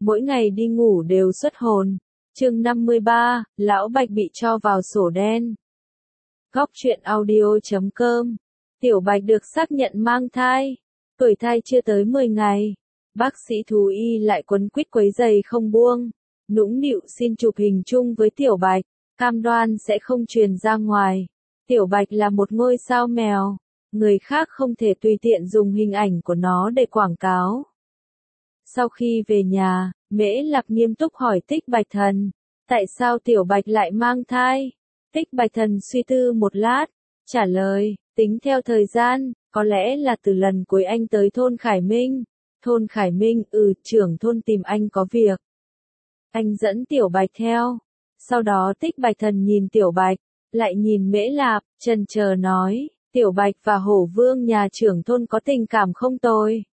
mỗi ngày đi ngủ đều xuất hồn. Chương 53, Lão Bạch bị cho vào sổ đen. Góc truyện audio.com. Tiểu Bạch được xác nhận mang thai. Tuổi thai chưa tới 10 ngày. Bác sĩ thú y lại quấn quýt quấy giày không buông. Nũng nịu xin chụp hình chung với Tiểu Bạch, cam đoan sẽ không truyền ra ngoài. Tiểu Bạch là một ngôi sao mèo. Người khác không thể tùy tiện dùng hình ảnh của nó để quảng cáo. Sau khi về nhà, Mễ Lạp nghiêm túc hỏi Tích Bạch Thần, tại sao Tiểu Bạch lại mang thai? Tích Bạch Thần suy tư một lát, trả lời, tính theo thời gian, có lẽ là từ lần cuối anh tới thôn Khải Minh. Thôn Khải Minh, trưởng thôn tìm anh có việc. Anh dẫn Tiểu Bạch theo. Sau đó Tích Bạch Thần nhìn Tiểu Bạch, lại nhìn Mễ Lạp, chần chờ nói, Tiểu Bạch và Hổ Vương nhà trưởng thôn có tình cảm không tồi.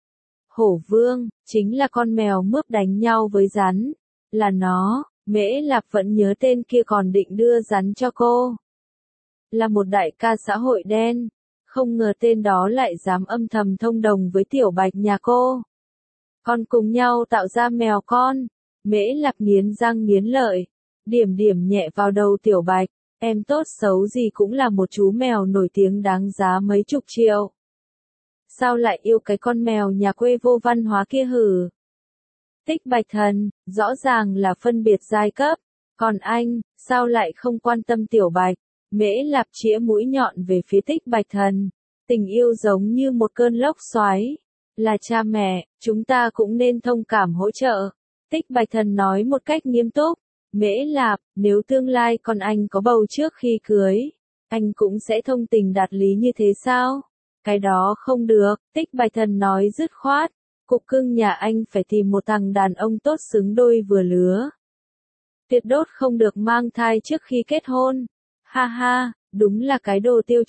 Hổ Vương, chính là con mèo mướp đánh nhau với rắn. Là nó, Mễ Lạp vẫn nhớ tên kia còn định đưa rắn cho cô. Là một đại ca xã hội đen, không ngờ tên đó lại dám âm thầm thông đồng với Tiểu Bạch nhà cô. Con cùng nhau tạo ra mèo con. Mễ Lạp nghiến răng nghiến lợi, điểm nhẹ vào đầu Tiểu Bạch, em tốt xấu gì cũng là một chú mèo nổi tiếng đáng giá mấy chục triệu. Sao lại yêu cái con mèo nhà quê vô văn hóa kia hử? Tích Bạch Thần, rõ ràng là phân biệt giai cấp, còn anh, sao lại không quan tâm Tiểu Bạch? Mễ Lạp chĩa mũi nhọn về phía Tích Bạch Thần, tình yêu giống như một cơn lốc xoáy, là cha mẹ, chúng ta cũng nên thông cảm hỗ trợ. Tích Bạch Thần nói một cách nghiêm túc, Mễ Lạp, nếu tương lai con anh có bầu trước khi cưới, anh cũng sẽ thông tình đạt lý như thế sao? Cái đó không được, Tích Bạch Thần nói dứt khoát, cục cưng nhà anh phải tìm một thằng đàn ông tốt xứng đôi vừa lứa. Tuyệt đốt không được mang thai trước khi kết hôn. Ha ha, đúng là cái đồ tiêu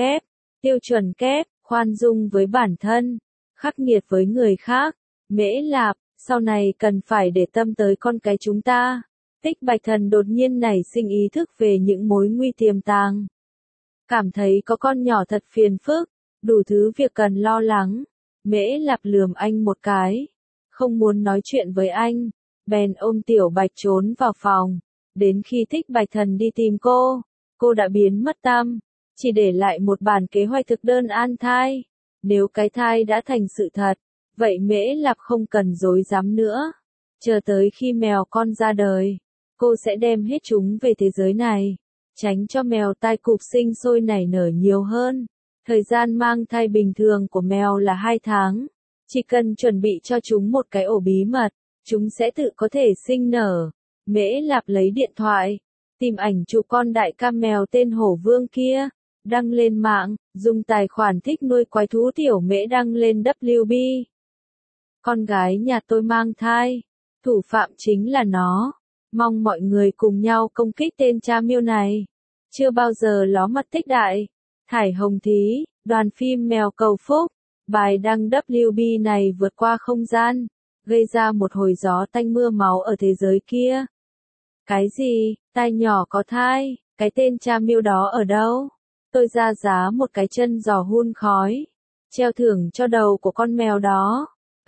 chuẩn kép, khoan dung với bản thân, khắc nghiệt với người khác. Mễ Lạp, sau này cần phải để tâm tới con cái chúng ta. Tích Bạch Thần đột nhiên nảy sinh ý thức về những mối nguy tiềm tàng. Cảm thấy có con nhỏ thật phiền phức, đủ thứ việc cần lo lắng. Mễ Lạp lườm anh một cái, không muốn nói chuyện với anh, bèn ôm Tiểu Bạch trốn vào phòng. Đến khi Tích Bạch Thần đi tìm cô đã biến mất tăm, chỉ để lại một bản kế hoạch thực đơn an thai. Nếu cái thai đã thành sự thật, vậy Mễ Lạp không cần dối dám nữa. Chờ tới khi mèo con ra đời, cô sẽ đem hết chúng về thế giới này, tránh cho mèo tai cụp sinh sôi nảy nở nhiều hơn. Thời gian mang thai bình thường của mèo là 2 tháng. Chỉ cần chuẩn bị cho chúng một cái ổ bí mật, chúng sẽ tự có thể sinh nở. Mễ Lạp lấy điện thoại, tìm ảnh chụp con đại ca mèo tên Hổ Vương kia, đăng lên mạng, dùng tài khoản thích nuôi quái thú Tiểu Mễ đăng lên WB. Con gái nhà tôi mang thai, thủ phạm chính là nó. Mong mọi người cùng nhau công kích tên cha miêu này. Chưa bao giờ ló mặt thích đại. Thải Hồng Thí, đoàn phim Mèo Cầu Phúc, bài đăng WB này vượt qua không gian, gây ra một hồi gió tanh mưa máu ở thế giới kia. Cái gì, tai nhỏ có thai, cái tên cha miêu đó ở đâu? Tôi ra giá một cái chân giò hun khói, treo thưởng cho đầu của con mèo đó.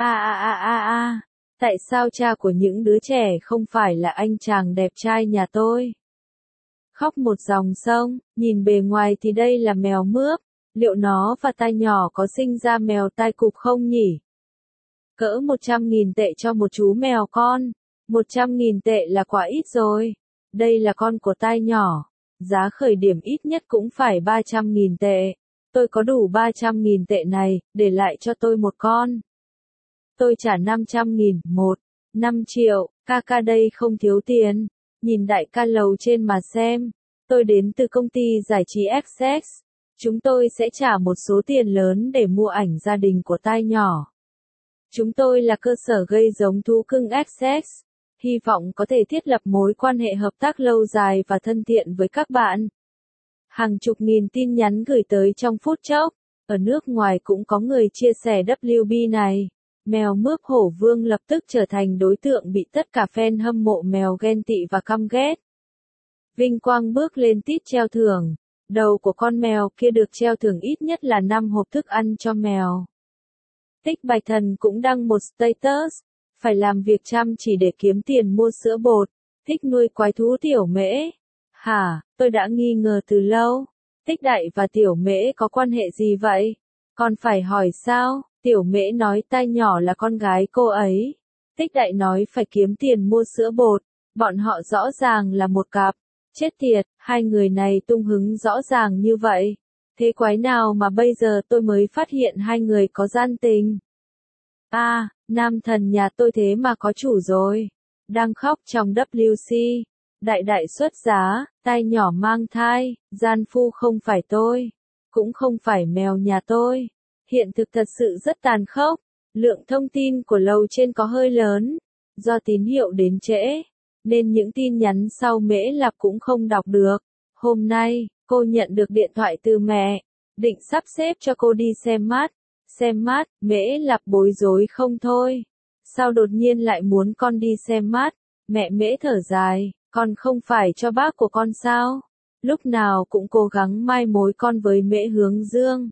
Tại sao cha của những đứa trẻ không phải là anh chàng đẹp trai nhà tôi? Khóc một dòng sông, nhìn bề ngoài thì đây là mèo mướp, liệu nó và tai nhỏ có sinh ra mèo tai cụp không nhỉ? Cỡ 100.000 tệ cho một chú mèo con, 100.000 tệ là quá ít rồi. Đây là con của tai nhỏ, giá khởi điểm ít nhất cũng phải 300.000 tệ. Tôi có đủ 300.000 tệ này, để lại cho tôi một con. Tôi trả 500.000, 5 triệu, ca đây không thiếu tiền. Nhìn đại ca lầu trên mà xem, tôi đến từ công ty giải trí Access. Chúng tôi sẽ trả một số tiền lớn để mua ảnh gia đình của tai nhỏ. Chúng tôi là cơ sở gây giống thú cưng Access. Hy vọng có thể thiết lập mối quan hệ hợp tác lâu dài và thân thiện với các bạn. Hàng chục nghìn tin nhắn gửi tới trong phút chốc. Ở nước ngoài cũng có người chia sẻ WB này. Mèo mướp Hổ Vương lập tức trở thành đối tượng bị tất cả fan hâm mộ mèo ghen tị và căm ghét. Vinh quang bước lên tít treo thưởng. Đầu của con mèo kia được treo thưởng ít nhất là 5 hộp thức ăn cho mèo. Tích Bạch Thần cũng đăng một status. phải làm việc chăm chỉ để kiếm tiền mua sữa bột, thích nuôi quái thú Tiểu Mễ. Hả, tôi đã nghi ngờ từ lâu. Tích Đại và Tiểu Mễ có quan hệ gì vậy? Còn phải hỏi sao? Tiểu Mễ nói tai nhỏ là con gái cô ấy. Tích Đại nói phải kiếm tiền mua sữa bột. Bọn họ rõ ràng là một cặp. Chết tiệt, hai người này tung hứng rõ ràng như vậy. Thế quái nào mà bây giờ tôi mới phát hiện hai người có gian tình. À, nam thần nhà tôi thế mà có chủ rồi. Đang khóc trong WC. Đại đại xuất giá, tai nhỏ mang thai, gian phu không phải tôi. Cũng không phải mèo nhà tôi. Hiện thực thật sự rất tàn khốc. Lượng thông tin của lầu trên có hơi lớn. Do tín hiệu đến trễ, nên những tin nhắn sau Mễ Lạp cũng không đọc được. Hôm nay, cô nhận được điện thoại từ mẹ. Định sắp xếp cho cô đi xem mắt. Xem mắt, Mễ Lạp bối rối không thôi. Sao đột nhiên lại muốn con đi xem mắt? Mẹ Mễ thở dài, con không phải cho bác của con sao? Lúc nào cũng cố gắng mai mối con với Mễ Hướng Dương.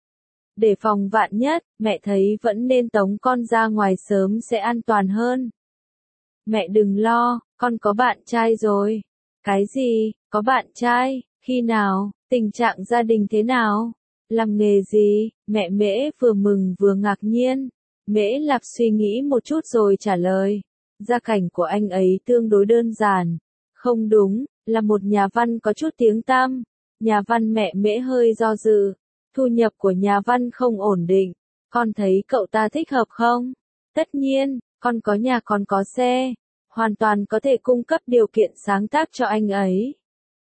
Để phòng vạn nhất, mẹ thấy vẫn nên tống con ra ngoài sớm sẽ an toàn hơn. Mẹ đừng lo, con có bạn trai rồi. Cái gì, có bạn trai, khi nào, tình trạng gia đình thế nào? Làm nghề gì? Mẹ Mễ vừa mừng vừa ngạc nhiên. Mễ Lạp suy nghĩ một chút rồi trả lời. Gia cảnh của anh ấy tương đối đơn giản. Không đúng, là một nhà văn có chút tiếng tăm. Nhà văn. Mẹ Mễ hơi do dự. Thu nhập của nhà văn không ổn định. Con thấy cậu ta thích hợp không? Tất nhiên, con có nhà còn có xe. Hoàn toàn có thể cung cấp điều kiện sáng tác cho anh ấy.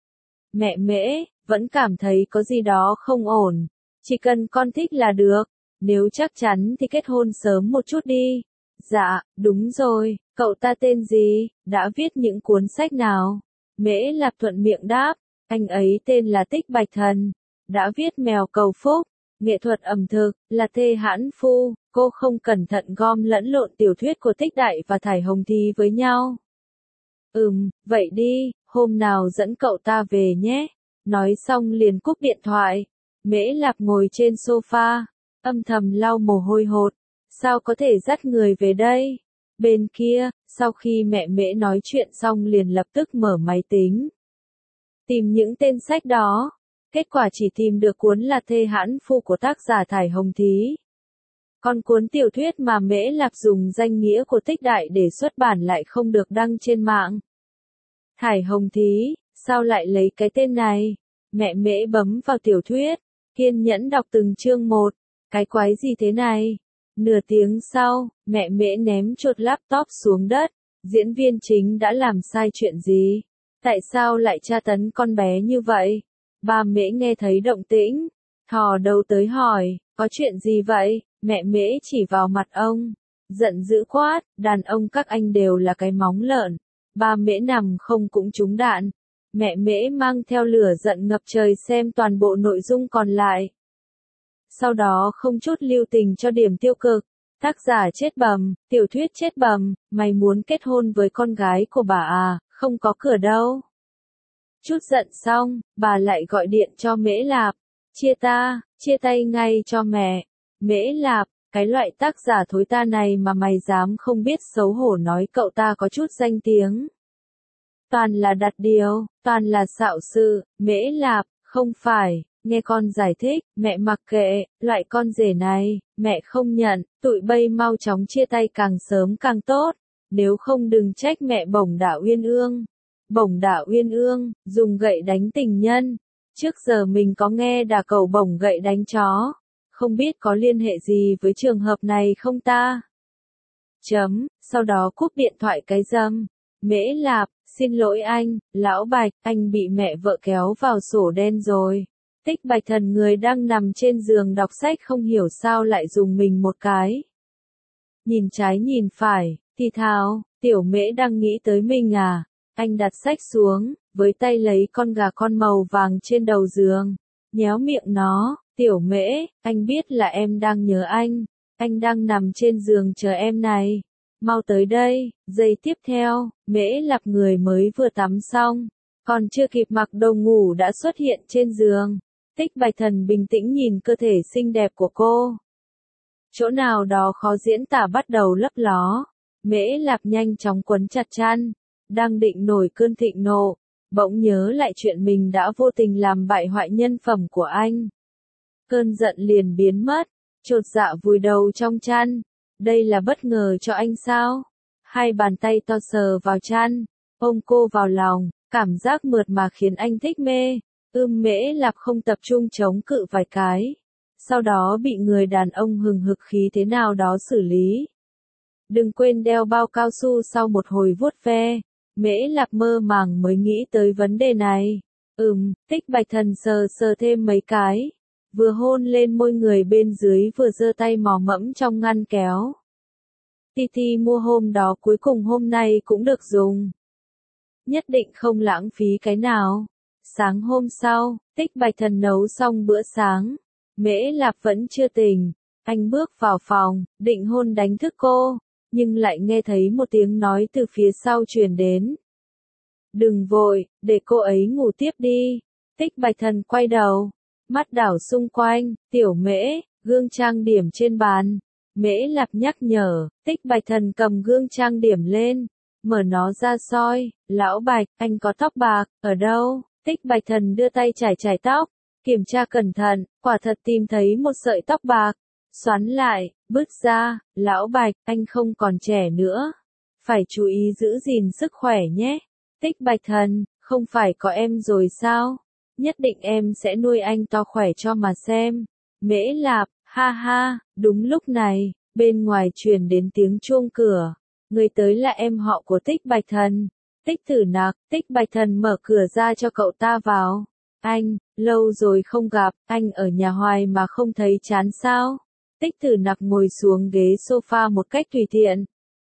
Mẹ Mễ vẫn cảm thấy có gì đó không ổn. Chỉ cần con thích là được. Nếu chắc chắn thì kết hôn sớm một chút đi. Dạ, đúng rồi, cậu ta tên gì, đã viết những cuốn sách nào? Mễ Lạp thuận miệng đáp, anh ấy tên là Tích Bạch Thần. Đã viết Mèo Cầu Phúc, nghệ thuật ẩm thực, là thê hãn phu. Cô không cẩn thận gom lẫn lộn tiểu thuyết của Tích Đại và Thải Hồng Thí với nhau. Vậy đi, hôm nào dẫn cậu ta về nhé. Nói xong liền cúp điện thoại. Mễ Lạp ngồi trên sofa, âm thầm lau mồ hôi hột. Sao có thể dắt người về đây? Bên kia, sau khi mẹ Mễ nói chuyện xong liền lập tức mở máy tính. Tìm những tên sách đó. Kết quả chỉ tìm được cuốn là Thê Hãn Phu của tác giả Thải Hồng Thí. Còn cuốn tiểu thuyết mà Mễ Lạp dùng danh nghĩa của Tích Đại để xuất bản lại không được đăng trên mạng. Thải Hồng Thí, sao lại lấy cái tên này? Mẹ Mễ bấm vào tiểu thuyết, kiên nhẫn đọc từng chương một. Cái quái gì thế này? Nửa tiếng sau, mẹ Mễ ném chuột laptop xuống đất. Diễn viên chính đã làm sai chuyện gì? Tại sao lại tra tấn con bé như vậy? Ba Mễ nghe thấy động tĩnh, thò đầu tới hỏi, có chuyện gì vậy? Mẹ Mễ chỉ vào mặt ông, giận dữ quát, đàn ông các anh đều là cái móng lợn. Ba Mễ nằm không cũng trúng đạn. Mẹ Mễ mang theo lửa giận ngập trời xem toàn bộ nội dung còn lại. Sau đó không chút lưu tình cho điểm tiêu cực. Tác giả chết bầm, tiểu thuyết chết bầm, mày muốn kết hôn với con gái của bà à, không có cửa đâu. Chút giận xong, bà lại gọi điện cho Mễ Lạp. Chia tay ngay cho mẹ. Mễ Lạp, cái loại tác giả thối ta này mà mày dám không biết xấu hổ nói cậu ta có chút danh tiếng. Toàn là đặt điều, toàn là xạo sự. Mễ Lạp, không phải, nghe con giải thích, mẹ mặc kệ, loại con rể này, mẹ không nhận, tụi bay mau chóng chia tay càng sớm càng tốt, nếu không đừng trách mẹ Bổng Đả Uyên Ương. Bổng Đả Uyên Ương, dùng gậy đánh tình nhân. Trước giờ mình có nghe đà cầu bổng gậy đánh chó. Không biết có liên hệ gì với trường hợp này không ta? Sau đó cúp điện thoại cái râm. Mễ Lạp, xin lỗi anh, lão Bạch, anh bị mẹ vợ kéo vào sổ đen rồi. Tích Bạch Thần người đang nằm trên giường đọc sách không hiểu sao lại dùng mình một cái. Nhìn trái nhìn phải, thì thào, tiểu Mễ đang nghĩ tới mình à? Anh đặt sách xuống, với tay lấy con gà con màu vàng trên đầu giường, nhéo miệng nó, tiểu Mễ, anh biết là em đang nhớ anh đang nằm trên giường chờ em này, mau tới đây. Giây tiếp theo, Mễ Lạp người mới vừa tắm xong, còn chưa kịp mặc đồ ngủ đã xuất hiện trên giường. Tích Bạch Thần bình tĩnh nhìn cơ thể xinh đẹp của cô. Chỗ nào đó khó diễn tả bắt đầu lấp ló. Mễ Lạp nhanh chóng quấn chặt chăn, đang định nổi cơn thịnh nộ, bỗng nhớ lại chuyện mình đã vô tình làm bại hoại nhân phẩm của anh. Cơn giận liền biến mất, chột dạ vùi đầu trong chăn. Đây là bất ngờ cho anh sao? Hai bàn tay to sờ vào chăn, ôm cô vào lòng, cảm giác mượt mà khiến anh thích mê. Mễ Lạp không tập trung chống cự vài cái, sau đó bị người đàn ông hừng hực khí thế nào đó xử lý. Đừng quên đeo bao cao su. Sau một hồi vuốt ve, Mễ Lạp mơ màng mới nghĩ tới vấn đề này. Tích Bạch Thần sờ sờ thêm mấy cái, vừa hôn lên môi người bên dưới vừa giơ tay mò mẫm trong ngăn kéo. Titi mua hôm đó cuối cùng hôm nay cũng được dùng. Nhất định không lãng phí cái nào. Sáng hôm sau, Tích Bạch Thần nấu xong bữa sáng. Mễ Lạp vẫn chưa tỉnh. Anh bước vào phòng, định hôn đánh thức cô, nhưng lại nghe thấy một tiếng nói từ phía sau truyền đến. Đừng vội, để cô ấy ngủ tiếp đi. Tích Bạch Thần quay đầu, mắt đảo xung quanh, tiểu Mễ, gương trang điểm trên bàn. Mễ Lạp nhắc nhở, Tích Bạch Thần cầm gương trang điểm lên, mở nó ra soi. Lão Bạch, anh có tóc bạc, ở đâu? Tích Bạch Thần đưa tay chải chải tóc, kiểm tra cẩn thận, quả thật tìm thấy một sợi tóc bạc. Xoắn lại, bứt ra. Lão Bạch, anh không còn trẻ nữa, phải chú ý giữ gìn sức khỏe nhé. Tích Bạch Thần, không phải có em rồi sao? Nhất định em sẽ nuôi anh to khỏe cho mà xem. Mễ Lạp, ha ha. Đúng lúc này, bên ngoài truyền đến tiếng chuông cửa. Người tới là em họ của Tích Bạch Thần, Tích Tử Nặc. Tích Bạch Thần mở cửa ra cho cậu ta vào. Anh, lâu rồi không gặp, anh ở nhà hoài mà không thấy chán sao? Tích Tử Nặc ngồi xuống ghế sofa một cách tùy tiện.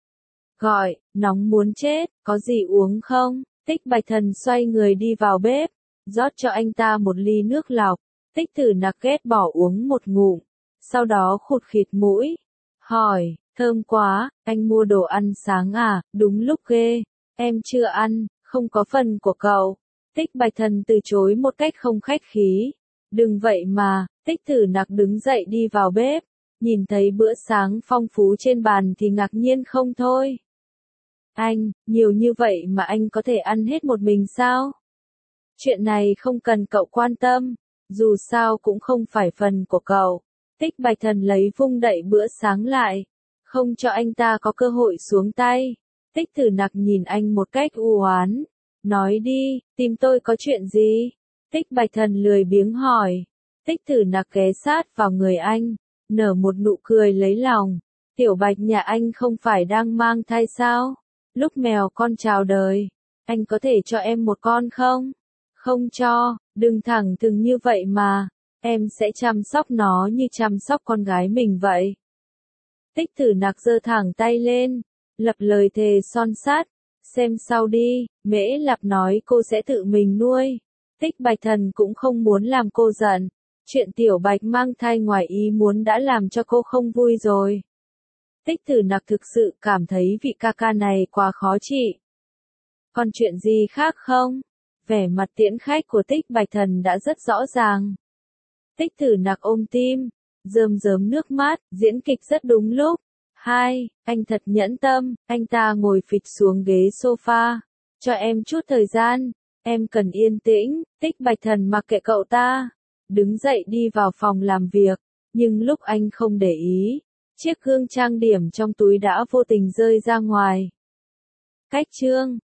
Gọi, nóng muốn chết, có gì uống không? Tích Bạch Thần xoay người đi vào bếp, rót cho anh ta một ly nước lọc. Tích Tử Nặc ghét bỏ uống một ngụm, sau đó khụt khịt mũi, hỏi, thơm quá, anh mua đồ ăn sáng à? Đúng lúc ghê, em chưa ăn, không có phần của cậu. Tích Bạch Thần từ chối một cách không khách khí. Đừng vậy mà. Tích Tử Nặc đứng dậy đi vào bếp, nhìn thấy bữa sáng phong phú trên bàn thì ngạc nhiên không thôi. Anh, nhiều như vậy mà anh có thể ăn hết một mình sao? Chuyện này không cần cậu quan tâm, dù sao cũng không phải phần của cậu. Tích Bạch Thần lấy vung đậy bữa sáng lại, không cho anh ta có cơ hội xuống tay. Tích Tử Nặc nhìn anh một cách u oán, nói đi, tìm tôi có chuyện gì? Tích Bạch Thần lười biếng hỏi. Tích Tử Nặc ghé sát vào người anh, nở một nụ cười lấy lòng. Tiểu Bạch nhà anh không phải đang mang thai sao? Lúc mèo con chào đời, anh có thể cho em một con không? Không cho, đừng thẳng thừng như vậy mà, em sẽ chăm sóc nó như chăm sóc con gái mình vậy. Tích Tử Nặc giơ thẳng tay lên, lập lời thề son sắt, xem sau đi. Mễ Lạp nói cô sẽ tự mình nuôi. Tích Bạch Thần cũng không muốn làm cô giận. Chuyện Tiểu Bạch mang thai ngoài ý muốn đã làm cho cô không vui rồi. Tích Tử Nặc thực sự cảm thấy vị ca ca này quá khó trị. Còn chuyện gì khác không? Vẻ mặt tiễn khách của Tích Bạch Thần đã rất rõ ràng. Tích Tử Nặc ôm tim, rơm rớm nước mắt, diễn kịch rất đúng lúc. Anh thật nhẫn tâm. Anh ta ngồi phịch xuống ghế sofa. Cho em chút thời gian, em cần yên tĩnh. Tích Bạch Thần mặc kệ cậu ta, đứng dậy đi vào phòng làm việc, nhưng lúc anh không để ý, chiếc gương trang điểm trong túi đã vô tình rơi ra ngoài. Cách chương